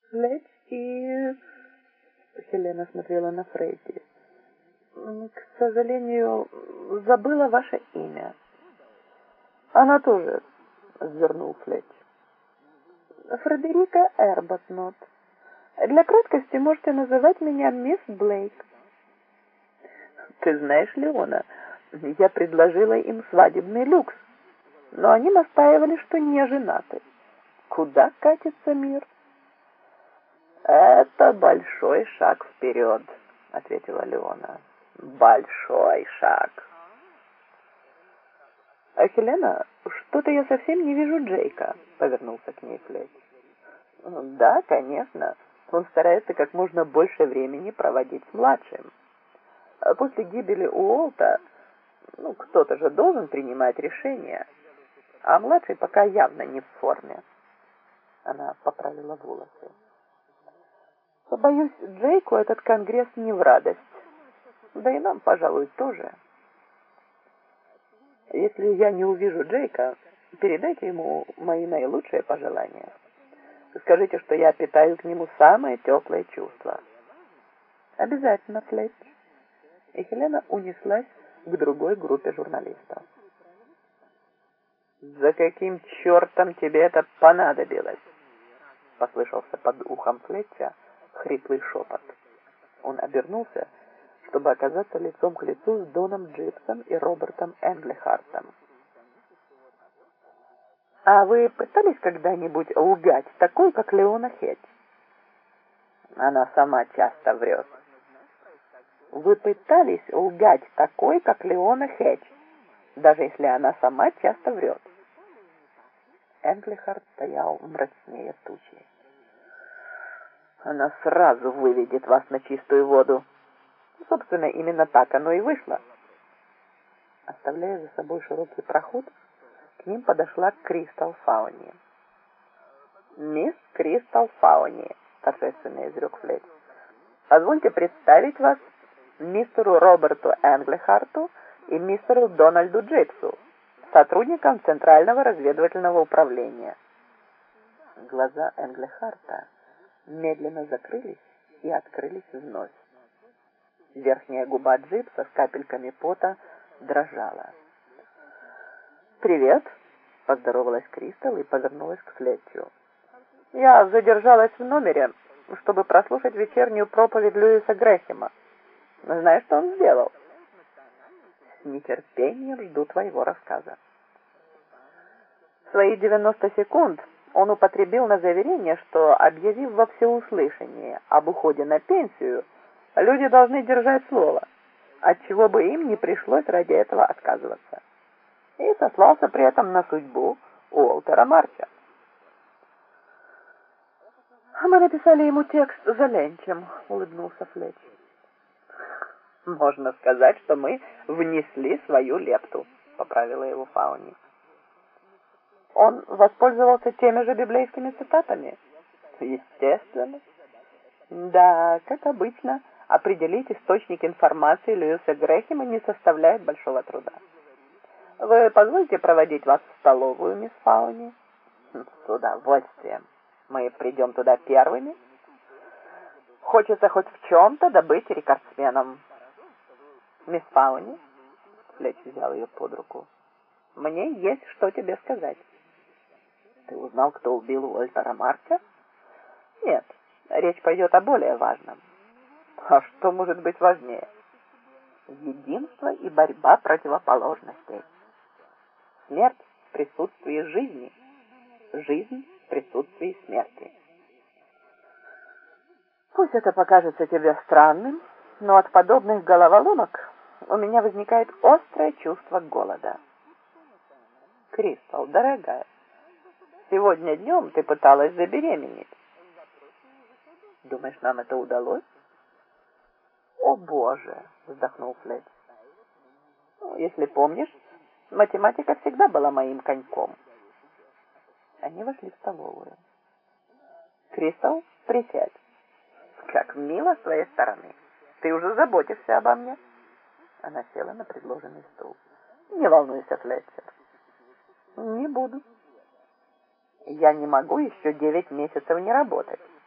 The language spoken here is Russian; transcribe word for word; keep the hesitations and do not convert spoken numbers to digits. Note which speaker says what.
Speaker 1: Флетч и... Хелена смотрела на Фредди. К сожалению, забыла ваше имя. Она тоже, вернул Флетч. Фредерика Эрботнот. Для краткости можете называть меня мисс Блейк. Ты знаешь, Леона, я предложила им свадебный люкс, но они настаивали, что не женаты. Куда катится мир? Это большой шаг вперед, ответила Леона. Большой шаг. А Хелена, что-то я совсем не вижу Джейка, повернулся к ней Флетч. Да, конечно. Он старается как можно больше времени проводить с младшим. После гибели Уолта, ну, кто-то же должен принимать решения, а младший пока явно не в форме. Она поправила волосы. Боюсь, Джейку этот конгресс не в радость. Да и нам, пожалуй, тоже. Если я не увижу Джейка, передайте ему мои наилучшие пожелания. Скажите, что я питаю к нему самые теплые чувства. Обязательно, Флетч. И Хелена унеслась к другой группе журналистов. «За каким чертом тебе это понадобилось?» Послышался под ухом Флетча хриплый шепот. Он обернулся, чтобы оказаться лицом к лицу с Доном Джипсом и Робертом Энглихартом. «А вы пытались когда-нибудь лгать такой, как Леона Хедж?» «Она сама часто врет». «Вы пытались лгать такой, как Леона Хедж, даже если она сама часто врет?» Энглихарт стоял мрачнее тучи. «Она сразу выведет вас на чистую воду. Собственно, именно так оно и вышло». Оставляя за собой широкий проход, к ним подошла Кристал Фауни. «Мисс Кристал Фауни», — торжественно изрек Флетч, — «позвольте представить вас мистеру Роберту Энглихарту и мистеру Дональду Джипсу, сотрудникам Центрального разведывательного управления». Глаза Энглихарта медленно закрылись и открылись вновь. Верхняя губа Джипса с капельками пота дрожала. «Привет», — поздоровалась Кристал и повернулась к Флетчу. «Я задержалась в номере, чтобы прослушать вечернюю проповедь Льюиса Грэхэма. Знаешь, что он сделал?» «С нетерпением жду твоего рассказа». Свои девяносто секунд он употребил на заверение, что, объявив во всеуслышание об уходе на пенсию, люди должны держать слово, отчего бы им не пришлось ради этого отказываться. И сослался при этом на судьбу Уолтера Марча. «Мы написали ему текст за ленчем», — улыбнулся Флетч. «Можно сказать, что мы внесли свою лепту», — поправила его Фауни. «Он воспользовался теми же библейскими цитатами?» «Естественно». «Да, как обычно, определить источник информации Льюиса Грэхэма не составляет большого труда. Вы позволите проводить вас в столовую, мисс Фауни?» «С удовольствием. Мы придем туда первыми. Хочется хоть в чем-то добыть рекордсменом». «Мисс Фауни», — Флетч взял ее под руку, — «мне есть что тебе сказать». «Ты узнал, кто убил Уолтера Марча?» «Нет, речь пойдет о более важном». «А что может быть важнее?» «Единство и борьба противоположностей. Смерть в присутствии жизни, жизнь в присутствии смерти». Пусть это покажется тебе странным, но от подобных головоломок у меня возникает острое чувство голода. «Кристал, дорогая, сегодня днем ты пыталась забеременеть. Думаешь, нам это удалось?» «О, Боже!» — вздохнул Флетч. «Ну, если помнишь, математика всегда была моим коньком». Они вошли в столовую. «Кристал, присядь. Как мило с твоей стороны. Ты уже заботишься обо мне». Она села на предложенный стул. «Не волнуйся, Флетчер». «Не буду. Я не могу еще девять месяцев не работать.